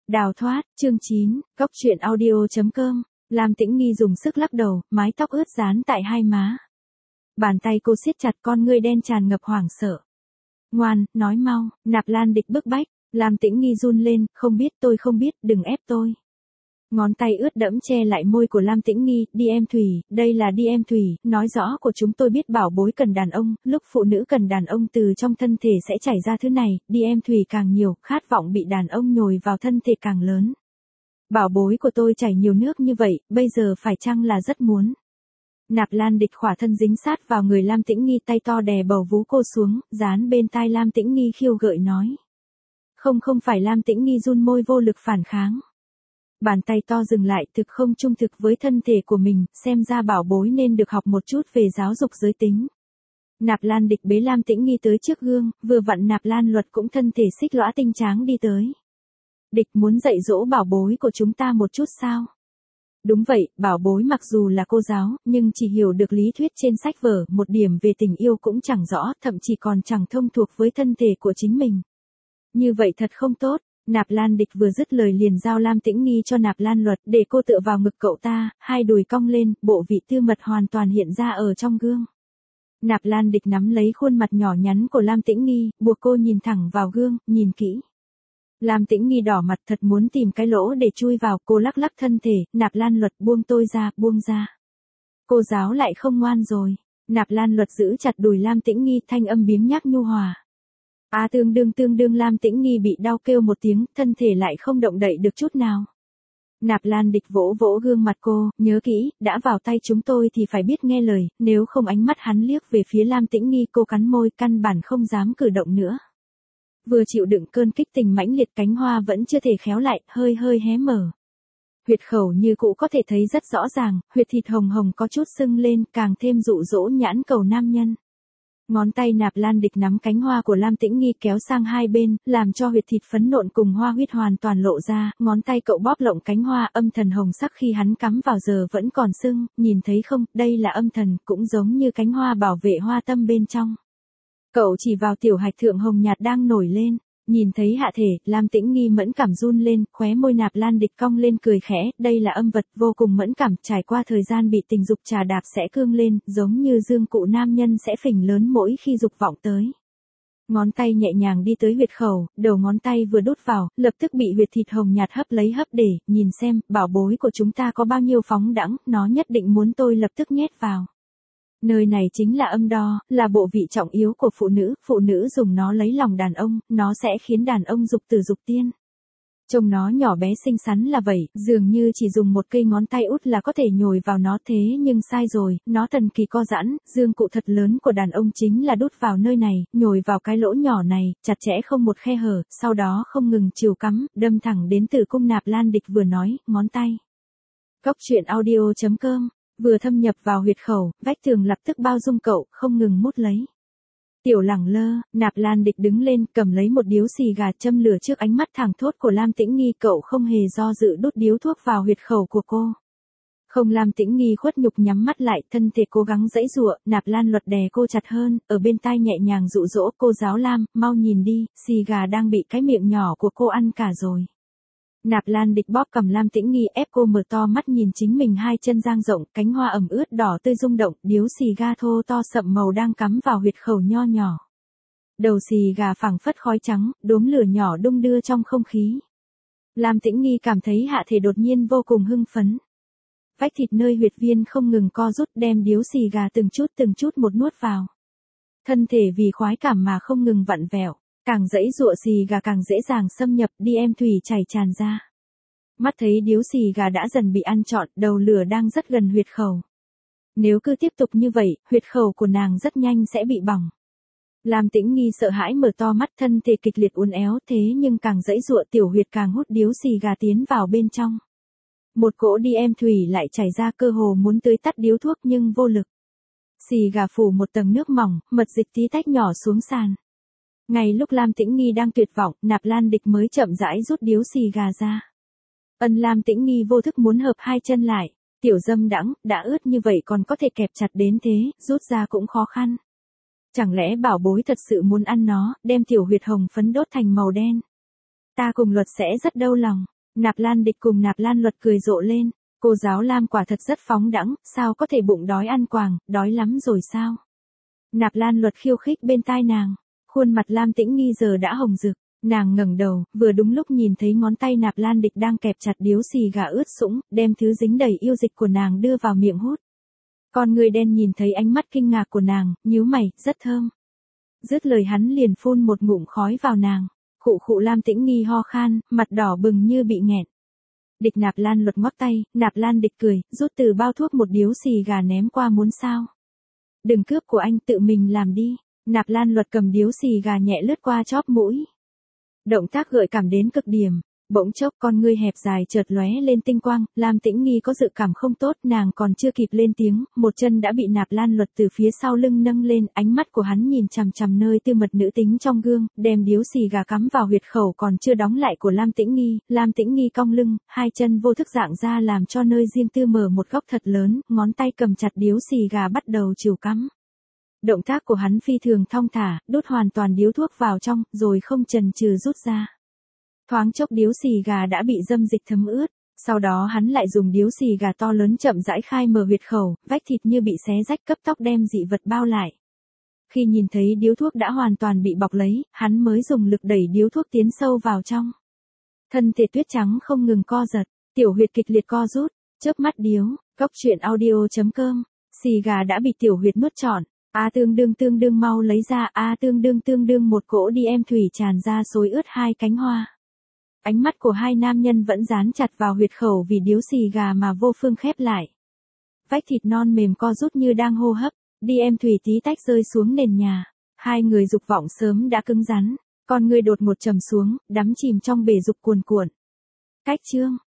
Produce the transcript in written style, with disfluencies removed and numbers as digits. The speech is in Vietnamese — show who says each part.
Speaker 1: Đào thoát, chương 9, Cóc truyện audio.com. Lam Tĩnh Nghi dùng sức lắc đầu, mái tóc ướt dán tại hai má. Bàn tay cô siết chặt, con ngươi đen tràn ngập hoảng sợ. Ngoan, nói mau, Nạp Lan Địch bức bách. Lam Tĩnh Nghi run lên, tôi không biết, đừng ép tôi. Ngón tay ướt đẫm che lại môi của Lam Tĩnh Nghi, đi em Thủy, đây là đi em Thủy, nói rõ của chúng tôi biết bảo bối cần đàn ông, lúc phụ nữ cần đàn ông từ trong thân thể sẽ chảy ra thứ này, đi em Thủy càng nhiều, khát vọng bị đàn ông nhồi vào thân thể càng lớn. Bảo bối của tôi chảy nhiều nước như vậy, bây giờ phải chăng là rất muốn. Nạp Lan Địch khỏa thân dính sát vào người Lam Tĩnh Nghi, tay to đè bầu vú cô xuống, dán bên tai Lam Tĩnh Nghi khiêu gợi nói. Không phải. Lam Tĩnh Nghi run môi vô lực phản kháng. Bàn tay to dừng lại, thực không trung thực với thân thể của mình, xem ra bảo bối nên được học một chút về giáo dục giới tính. Nạp Lan Địch bế Lam Tĩnh Nghi tới trước gương, vừa vặn Nạp Lan Luật cũng thân thể xích lõa tinh tráng đi tới. Địch muốn dạy dỗ bảo bối của chúng ta một chút sao? Đúng vậy, bảo bối mặc dù là cô giáo, nhưng chỉ hiểu được lý thuyết trên sách vở, một điểm về tình yêu cũng chẳng rõ, thậm chí còn chẳng thông thuộc với thân thể của chính mình. Như vậy thật không tốt. Nạp Lan Địch vừa dứt lời liền giao Lam Tĩnh Nghi cho Nạp Lan Luật để cô tựa vào ngực cậu ta, hai đùi cong lên, bộ vị tư mật hoàn toàn hiện ra ở trong gương. Nạp Lan Địch nắm lấy khuôn mặt nhỏ nhắn của Lam Tĩnh Nghi, buộc cô nhìn thẳng vào gương, nhìn kỹ. Lam Tĩnh Nghi đỏ mặt thật muốn tìm cái lỗ để chui vào, cô lắc lắc thân thể, Nạp Lan Luật buông tôi ra, buông ra. Cô giáo lại không ngoan rồi. Nạp Lan Luật giữ chặt đùi Lam Tĩnh Nghi, thanh âm biếng nhác nhu hòa. Tương đương Lam Tĩnh Nghi bị đau kêu một tiếng, thân thể lại không động đậy được chút nào. Nạp Lan Địch vỗ vỗ gương mặt cô, nhớ kỹ, đã vào tay chúng tôi thì phải biết nghe lời, nếu không. Ánh mắt hắn liếc về phía Lam Tĩnh Nghi, cô cắn môi, căn bản không dám cử động nữa. Vừa chịu đựng cơn kích tình mãnh liệt, cánh hoa vẫn chưa thể khéo lại, hơi hé mở. Huyệt khẩu như cũ có thể thấy rất rõ ràng, huyệt thịt hồng hồng có chút sưng lên, càng thêm dụ dỗ nhãn cầu nam nhân. Ngón tay Nạp Lan Địch nắm cánh hoa của Lam Tĩnh Nghi kéo sang hai bên, làm cho huyệt thịt phấn nộn cùng hoa huyết hoàn toàn lộ ra, ngón tay cậu bóp lộng cánh hoa, âm thần hồng sắc khi hắn cắm vào giờ vẫn còn sưng, nhìn thấy không, đây là âm thần, cũng giống như cánh hoa bảo vệ hoa tâm bên trong. Cậu chỉ vào tiểu hạch thượng hồng nhạt đang nổi lên, nhìn thấy hạ thể, Lam Tĩnh Nghi mẫn cảm run lên, khóe môi Nạp Lan Địch cong lên cười khẽ, đây là âm vật, vô cùng mẫn cảm, trải qua thời gian bị tình dục trà đạp sẽ cương lên, giống như dương cụ nam nhân sẽ phình lớn mỗi khi dục vọng tới. Ngón tay nhẹ nhàng đi tới huyệt khẩu, đầu ngón tay vừa đút vào, lập tức bị huyệt thịt hồng nhạt hấp lấy hấp để, nhìn xem, bảo bối của chúng ta có bao nhiêu phóng đãng, nó nhất định muốn tôi lập tức nhét vào. Nơi này chính là âm đo, là bộ vị trọng yếu của phụ nữ dùng nó lấy lòng đàn ông, nó sẽ khiến đàn ông dục tử dục tiên. Trông nó nhỏ bé xinh xắn là vậy, dường như chỉ dùng một cây ngón tay út là có thể nhồi vào nó, thế nhưng sai rồi, nó thần kỳ co giãn, dương cụ thật lớn của đàn ông chính là đút vào nơi này, nhồi vào cái lỗ nhỏ này, chặt chẽ không một khe hở, sau đó không ngừng chiều cắm, đâm thẳng đến tử cung. Nạp Lan Địch vừa nói, ngón tay. Cóc truyện audio.com. Vừa thâm nhập vào huyệt khẩu, vách tường lập tức bao dung cậu, không ngừng mút lấy. Tiểu lẳng lơ, Nạp Lan Địch đứng lên, cầm lấy một điếu xì gà châm lửa trước ánh mắt thẳng thốt của Lam Tĩnh Nghi, cậu không hề do dự đút điếu thuốc vào huyệt khẩu của cô. Không. Lam Tĩnh Nghi khuất nhục nhắm mắt lại, thân thể cố gắng giãy giụa, Nạp Lan Luật đè cô chặt hơn, ở bên tai nhẹ nhàng dụ dỗ, cô giáo Lam, mau nhìn đi, xì gà đang bị cái miệng nhỏ của cô ăn cả rồi. Nạp Lan Địch bóp cầm Lam Tĩnh Nghi, ép cô mở to mắt nhìn chính mình, hai chân dang rộng, cánh hoa ẩm ướt đỏ tươi rung động, điếu xì ga thô to sậm màu đang cắm vào huyệt khẩu nho nhỏ. Đầu xì gà phảng phất khói trắng, đốm lửa nhỏ đung đưa trong không khí. Lam Tĩnh Nghi cảm thấy hạ thể đột nhiên vô cùng hưng phấn. Vách thịt nơi huyệt viên không ngừng co rút, đem điếu xì gà từng chút một nuốt vào. Thân thể vì khoái cảm mà không ngừng vặn vẹo. Càng giãy giụa xì gà càng dễ dàng xâm nhập, đi em Thủy chảy tràn ra. Mắt thấy điếu xì gà đã dần bị ăn trọn, đầu lửa đang rất gần huyệt khẩu. Nếu cứ tiếp tục như vậy, huyệt khẩu của nàng rất nhanh sẽ bị bỏng. Lam Tĩnh Nghi sợ hãi mở to mắt, thân thể kịch liệt uốn éo, thế nhưng càng giãy giụa tiểu huyệt càng hút điếu xì gà tiến vào bên trong. Một cỗ đi em Thủy lại chảy ra, cơ hồ muốn tưới tắt điếu thuốc nhưng vô lực. Xì gà phủ một tầng nước mỏng, mật dịch tí tách nhỏ xuống sàn. Ngay lúc Lam Tĩnh Nghi đang tuyệt vọng, Nạp Lan Địch mới chậm rãi rút điếu xì gà ra. Lam Tĩnh Nghi vô thức muốn hợp hai chân lại, tiểu dâm đãng, đã ướt như vậy còn có thể kẹp chặt đến thế, rút ra cũng khó khăn. Chẳng lẽ bảo bối thật sự muốn ăn nó, đem tiểu huyệt hồng phấn đốt thành màu đen? Ta cùng Luật sẽ rất đau lòng. Nạp Lan Địch cùng Nạp Lan Luật cười rộ lên. Cô giáo Lam quả thật rất phóng đãng, sao có thể bụng đói ăn quàng, đói lắm rồi sao? Nạp Lan Luật khiêu khích bên tai nàng. Khuôn mặt Lam Tĩnh Nghi giờ đã hồng rực. Nàng ngẩng đầu, vừa đúng lúc nhìn thấy ngón tay Nạp Lan Địch đang kẹp chặt điếu xì gà ướt sũng, đem thứ dính đầy yêu dịch của nàng đưa vào miệng hút. Con người đen nhìn thấy ánh mắt kinh ngạc của nàng, nhíu mày, rất thơm. Dứt lời hắn liền phun một ngụm khói vào nàng. Khụ khụ Lam Tĩnh Nghi ho khan, mặt đỏ bừng như bị nghẹn. Địch Nạp Lan Luật ngoắc tay, Nạp Lan Địch cười, rút từ bao thuốc một điếu xì gà ném qua muốn sao. Đừng cướp của anh, tự mình làm đi. Nạp Lan Luật cầm điếu xì gà nhẹ lướt qua chóp mũi. Động tác gợi cảm đến cực điểm. Bỗng chốc con ngươi hẹp dài chợt lóe lên tinh quang, Lam Tĩnh Nghi có dự cảm không tốt, nàng còn chưa kịp lên tiếng, một chân đã bị Nạp Lan Luật từ phía sau lưng nâng lên, ánh mắt của hắn nhìn chằm chằm nơi tư mật nữ tính trong gương, đem điếu xì gà cắm vào huyệt khẩu còn chưa đóng lại của Lam Tĩnh Nghi cong lưng, hai chân vô thức dạng ra làm cho nơi riêng tư mở một góc thật lớn, ngón tay cầm chặt điếu xì gà bắt đầu chìu cắm. Động tác của hắn phi thường thong thả, đút hoàn toàn điếu thuốc vào trong, rồi không chần chừ rút ra. Thoáng chốc điếu xì gà đã bị dâm dịch thấm ướt, sau đó hắn lại dùng điếu xì gà to lớn chậm rãi khai mở huyệt khẩu, vách thịt như bị xé rách cấp tốc đem dị vật bao lại. Khi nhìn thấy điếu thuốc đã hoàn toàn bị bọc lấy, hắn mới dùng lực đẩy điếu thuốc tiến sâu vào trong. Thân thể tuyết trắng không ngừng co giật, tiểu huyệt kịch liệt co rút, chớp mắt điếu, Cốc Truyện Audio.com, xì gà đã bị tiểu huyệt nuốt trọn. Tương đương mau lấy ra, tương đương một cỗ đi em thủy tràn ra xối ướt hai cánh hoa. Ánh mắt của hai nam nhân vẫn dán chặt vào huyệt khẩu vì điếu xì gà mà vô phương khép lại. Vách thịt non mềm co rút như đang hô hấp, đi em thủy tí tách rơi xuống nền nhà. Hai người dục vọng sớm đã cứng rắn, con người đột ngột trầm xuống, đắm chìm trong bể dục cuồn cuộn. Cách chương